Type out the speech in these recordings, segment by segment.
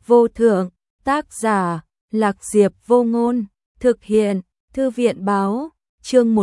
vô thượng, tác giả, Lạc Diệp Vô Ngôn, thực hiện, Thư viện báo, chương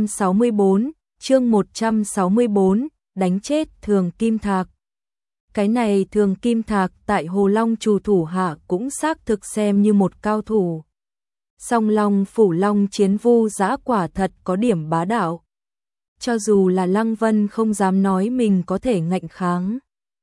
164, đánh chết Thường Kim Thạc. Cái này Thường Kim Thạc tại Hồ Long Trù thủ hạ cũng xác thực xem như một cao thủ. Song Long Phủ Long chiến vu dã quả thật có điểm bá đạo. Cho dù là Lăng Vân không dám nói mình có thể ngạnh kháng.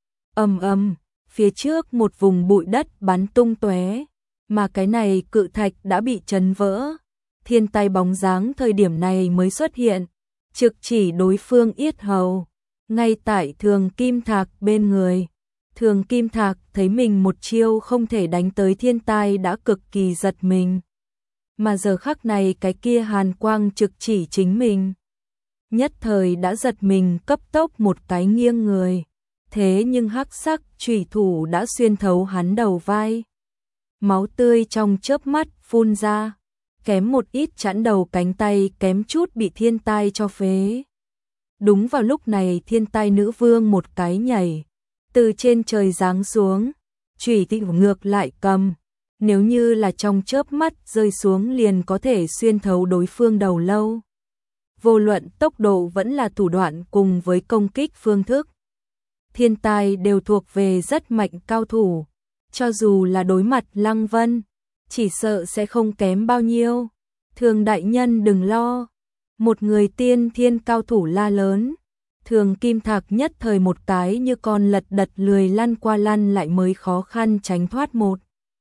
Phía trước một vùng bụi đất bắn tung tóe, mà cái này cự thạch đã bị chấn vỡ. Thiên tai bóng dáng thời điểm này mới xuất hiện, trực chỉ đối phương yết hầu, ngay tại Thường Kim Thạc bên người. Thường Kim Thạc thấy mình một chiêu không thể đánh tới thiên tai đã cực kỳ giật mình. Mà giờ khắc này cái kia hàn quang trực chỉ chính mình. Nhất thời đã giật mình cấp tốc một cái nghiêng người. Thế nhưng hắc sắc chủy thủ đã xuyên thấu hắn đầu vai. Máu tươi trong chớp mắt phun ra. Kém một ít chặn đầu cánh tay kém chút bị thiên tai cho phế. Đúng vào lúc này thiên tai nữ vương một cái nhảy. Từ trên trời giáng xuống. Chủy thủ ngược lại cầm. Nếu như là trong chớp mắt rơi xuống liền có thể xuyên thấu đối phương đầu lâu. Vô luận tốc độ vẫn là thủ đoạn cùng với công kích phương thức. Thiên tai đều thuộc về rất mạnh cao thủ. Cho dù là đối mặt Lăng Vân, chỉ sợ sẽ không kém bao nhiêu. Thường đại nhân đừng lo. Một người tiên thiên cao thủ la lớn. Thường Kim Thạc nhất thời một cái như con lật đật lười lăn qua lăn lại mới khó khăn tránh thoát một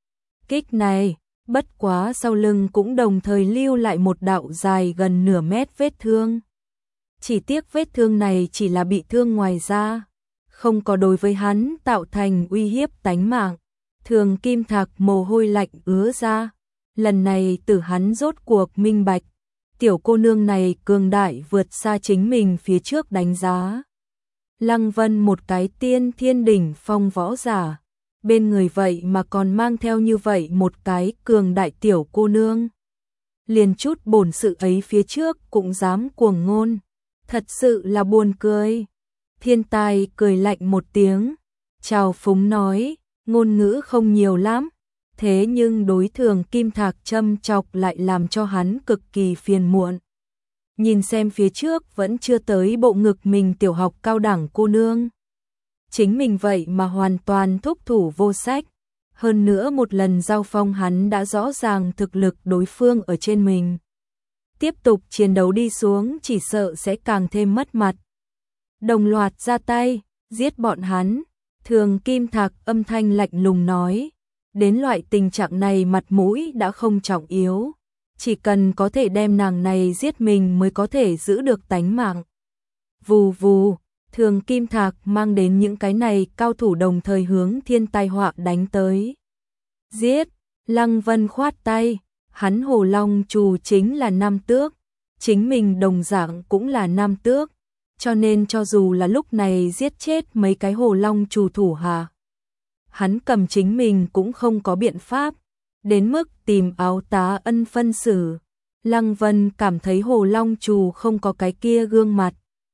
kích này. Bất quá sau lưng cũng đồng thời lưu lại một đạo dài gần nửa mét vết thương. Chỉ tiếc vết thương này chỉ là bị thương ngoài da, không có đối với hắn tạo thành uy hiếp tánh mạng. Thường Kim Thạc mồ hôi lạnh ứa ra. Lần này tử hắn rốt cuộc minh bạch. Tiểu cô nương này cường đại vượt xa chính mình phía trước đánh giá. Lăng Vân một cái tiên thiên đỉnh phong võ giả. Bên người vậy mà còn mang theo như vậy một cái cường đại tiểu cô nương. Liền chút bổn sự ấy phía trước cũng dám cuồng ngôn. Thật sự là buồn cười. Thiên tai cười lạnh một tiếng. Chào phúng nói, ngôn ngữ không nhiều lắm. Thế nhưng đối Thường Kim Thạc châm chọc lại làm cho hắn cực kỳ phiền muộn. Nhìn xem phía trước vẫn chưa tới bộ ngực mình tiểu học cao đẳng cô nương. Chính mình vậy mà hoàn toàn thúc thủ vô sách. Hơn nữa một lần giao phong hắn đã rõ ràng thực lực đối phương ở trên mình. Tiếp tục chiến đấu đi xuống chỉ sợ sẽ càng thêm mất mặt. Đồng loạt ra tay, giết bọn hắn. Thường Kim Thạc âm thanh lạnh lùng nói. Đến loại tình trạng này mặt mũi đã không trọng yếu. Chỉ cần có thể đem nàng này giết mình mới có thể giữ được tánh mạng. Vù vù. Thường Kim Thạc mang đến những cái này cao thủ đồng thời hướng thiên tai họa đánh tới. Giết, Lăng Vân khoát tay, hắn Hồ Long Trù chính là nam tước, chính mình đồng dạng cũng là nam tước, cho nên cho dù là lúc này giết chết mấy cái Hồ Long Trù thủ hạ, hắn cầm chính mình cũng không có biện pháp, đến mức tìm áo tá ân phân xử. Lăng Vân cảm thấy Hồ Long Trù không có cái kia gương mặt.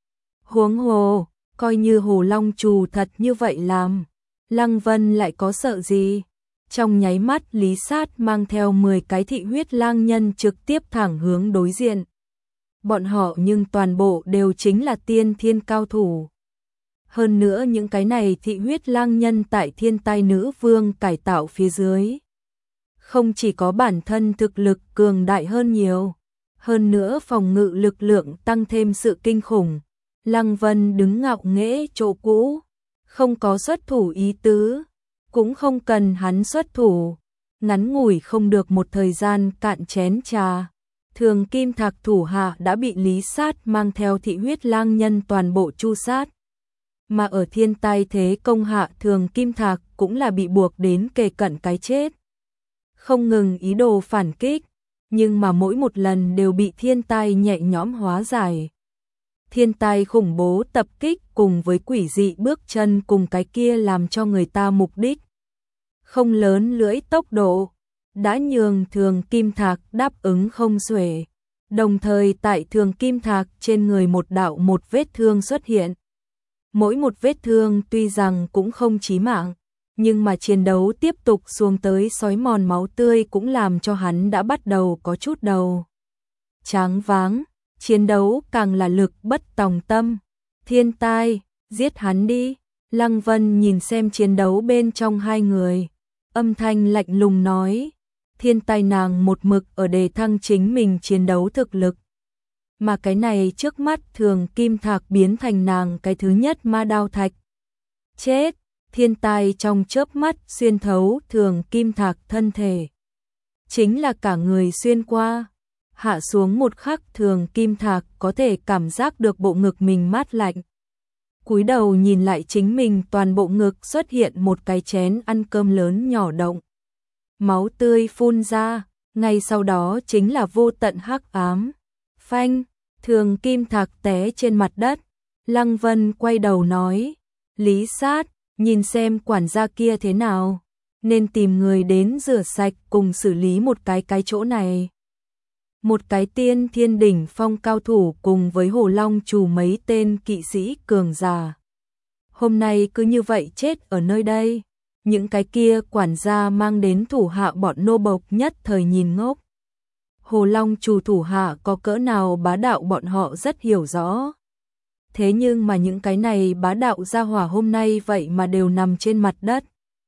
Huống hồ, coi như Hồ Long Trù thật như vậy làm, Lăng Vân lại có sợ gì? Trong nháy mắt Lý Sát mang theo 10 cái thị huyết lang nhân trực tiếp thẳng hướng đối diện. Bọn họ nhưng toàn bộ đều chính là tiên thiên cao thủ. Hơn nữa những cái này thị huyết lang nhân tại thiên tai nữ vương cải tạo phía dưới. Không chỉ có bản thân thực lực cường đại hơn nhiều, hơn nữa phòng ngự lực lượng tăng thêm sự kinh khủng. Lăng Vân đứng ngạo nghễ chỗ cũ, không có xuất thủ ý tứ, cũng không cần hắn xuất thủ. Ngắn ngủi không được một thời gian cạn chén trà, Thường Kim Thạc thủ hạ đã bị Lý Sát mang theo thị huyết lang nhân toàn bộ tru sát. Mà ở thiên tai thế công hạ Thường Kim Thạc cũng là bị buộc đến kề cận cái chết. Không ngừng ý đồ phản kích, nhưng mà mỗi một lần đều bị thiên tai nhẹ nhõm hóa giải. Thiên tai khủng bố tập kích cùng với quỷ dị bước chân cùng cái kia làm cho người ta mục đích không lớn lưỡi tốc độ, đã nhường Thường Kim Thạc đáp ứng không xuể. Đồng thời tại Thường Kim Thạc trên người một đạo một vết thương xuất hiện. Mỗi một vết thương tuy rằng cũng không chí mạng, Nhưng mà chiến đấu tiếp tục xuống tới xói mòn máu tươi cũng làm cho hắn đã bắt đầu có chút đầu choáng váng, chiến đấu càng là lực bất tòng tâm. Thiên Tai, giết hắn đi. Lăng Vân nhìn xem chiến đấu bên trong hai người, âm thanh lạnh lùng nói. Thiên Tai nàng một mực ở đề thăng chính mình chiến đấu thực lực. Mà cái này trước mắt Thường Kim Thạc biến thành nàng cái thứ nhất ma đao thạch. Chết, Thiên Tai trong chớp mắt xuyên thấu Thường Kim Thạc thân thể. Chính là cả người xuyên qua. Hạ xuống một khắc Thường Kim Thạc có thể cảm giác được bộ ngực mình mát lạnh. Cúi đầu nhìn lại chính mình, toàn bộ ngực xuất hiện một cái chén ăn cơm lớn nhỏ động. Máu tươi phun ra, ngay sau đó chính là vô tận hắc ám. Phanh, Thường Kim Thạc té trên mặt đất. Lăng Vân quay đầu nói, Lý Sát, nhìn xem quản gia kia thế nào, nên tìm người đến rửa sạch cùng xử lý một cái chỗ này. Một cái tiên thiên đỉnh phong cao thủ cùng với Hồ Long Trù mấy tên kỵ sĩ cường giả. Hôm nay cứ như vậy chết ở nơi đây. Những cái kia quản gia mang đến thủ hạ bọn nô bộc nhất thời nhìn ngốc. Hồ Long Trù thủ hạ có cỡ nào bá đạo bọn họ rất hiểu rõ. Thế nhưng mà những cái này bá đạo gia hỏa hôm nay vậy mà đều nằm trên mặt đất.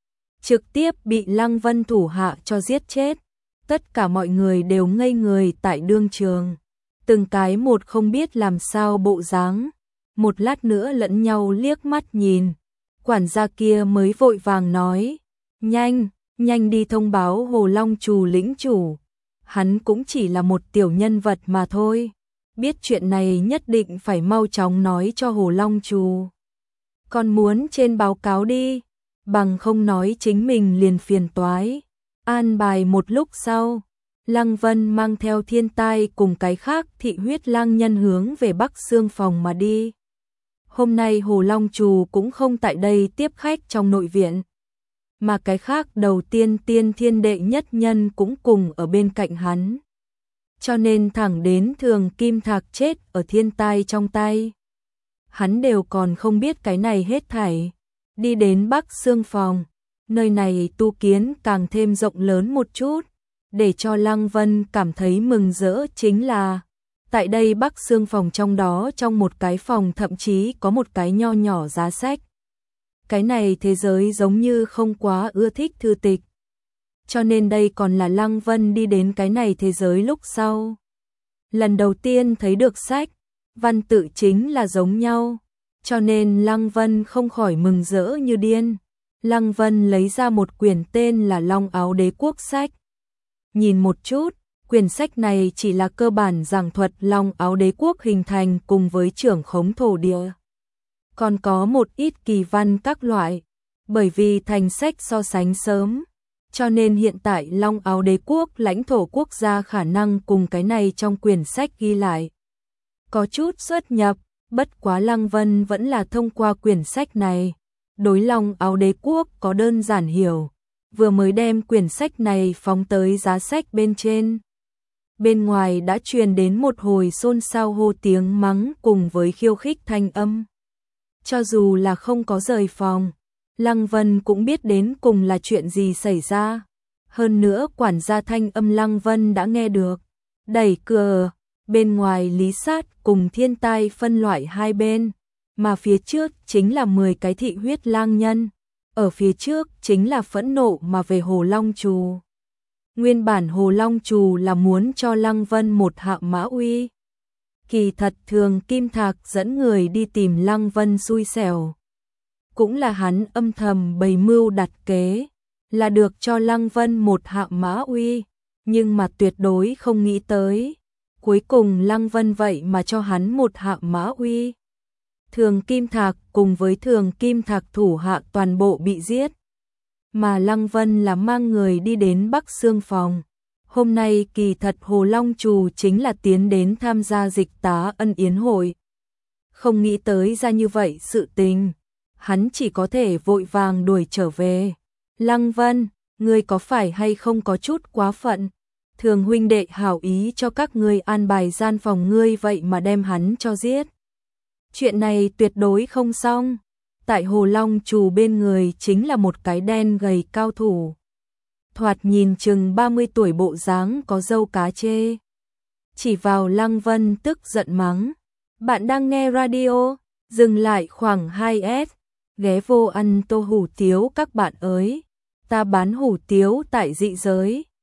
Trực tiếp bị Lăng Vân thủ hạ cho giết chết. Tất cả mọi người đều ngây người tại đương trường. Từng cái một không biết làm sao bộ dáng. Một lát nữa lẫn nhau liếc mắt nhìn. Quản gia kia mới vội vàng nói. Nhanh, nhanh đi thông báo Hồ Long Trù lĩnh chủ. Hắn cũng chỉ là một tiểu nhân vật mà thôi. Biết chuyện này nhất định phải mau chóng nói cho Hồ Long Trù. Còn muốn trên báo cáo đi. Bằng không nói chính mình liền phiền toái. An bài một lúc sau, Lăng Vân mang theo Thiên Tai cùng cái khác thị huyết lang nhân hướng về Bắc Xương phòng mà đi. Hôm nay Hồ Long Trù cũng không tại đây tiếp khách trong nội viện, mà cái khác đầu tiên tiên thiên đệ nhất nhân cũng cùng ở bên cạnh hắn. Cho nên thẳng đến Thường Kim Thạc chết ở Thiên Tai trong tay. Hắn đều còn không biết cái này hết thảy. Đi đến Bắc Xương phòng. Nơi này tu kiến càng thêm rộng lớn một chút, để cho Lăng Vân cảm thấy mừng rỡ chính là, tại đây Bắc Xương phòng trong đó trong một cái phòng thậm chí có một cái nho nhỏ giá sách. Cái này thế giới giống như không quá ưa thích thư tịch. Cho nên đây còn là Lăng Vân đi đến cái này thế giới lúc sau. Lần đầu tiên thấy được sách, văn tự chính là giống nhau, cho nên Lăng Vân không khỏi mừng rỡ như điên. Lăng Vân lấy ra một quyển tên là Long Áo Đế Quốc sách. Nhìn một chút, quyển sách này chỉ là cơ bản giảng thuật Long Áo Đế Quốc hình thành cùng với trưởng khống thổ địa. Còn có một ít kỳ văn các loại, bởi vì thành sách so sánh sớm, cho nên hiện tại Long Áo Đế Quốc lãnh thổ quốc gia khả năng cùng cái này trong quyển sách ghi lại. Có chút xuất nhập, bất quá Lăng Vân vẫn là thông qua quyển sách này. Đối Long Áo Đế Quốc có đơn giản hiểu, vừa mới đem quyển sách này phóng tới giá sách bên trên. Bên ngoài đã truyền đến một hồi xôn xao hô tiếng mắng cùng với khiêu khích thanh âm. Cho dù là không có rời phòng, Lăng Vân cũng biết đến cùng là chuyện gì xảy ra. Hơn nữa quản gia thanh âm Lăng Vân đã nghe được. Đẩy cửa, bên ngoài Lý Sát cùng Thiên Tai phân loại hai bên. Mà phía trước chính là 10 cái thị huyết lang nhân, ở phía trước chính là phẫn nộ mà về Hồ Long Trù. Nguyên bản Hồ Long Trù là muốn cho Lăng Vân một hạ mã uy. Kỳ thật Thường Kim Thạc dẫn người đi tìm Lăng Vân xui xẻo. Cũng là hắn âm thầm bày mưu đặt kế, là được cho Lăng Vân một hạ mã uy, nhưng mà tuyệt đối không nghĩ tới. Cuối cùng Lăng Vân vậy mà cho hắn một hạ mã uy. Thường Kim Thạc cùng với Thường Kim Thạc thủ hạ toàn bộ bị giết. Mà Lăng Vân là mang người đi đến Bắc Xương phòng. Hôm nay kỳ thật Hồ Long Trù chính là tiến đến tham gia dịch tá ân yến hội. Không nghĩ tới ra như vậy sự tình. Hắn chỉ có thể vội vàng đuổi trở về. Lăng Vân, ngươi có phải hay không có chút quá phận? Thường huynh đệ hảo ý cho các ngươi an bài gian phòng ngươi vậy mà đem hắn cho giết. Chuyện này tuyệt đối không xong. tại Hồ Long Trù bên người chính là một cái đen gầy cao thủ. Thoạt nhìn chừng 30 tuổi bộ dáng có râu cá chê. Chỉ vào Lăng Vân tức giận mắng. Bạn đang nghe radio, dừng lại khoảng 2S, ghé vô ăn tô hủ tiếu các bạn ơi. Ta bán hủ tiếu tại Dị Giới.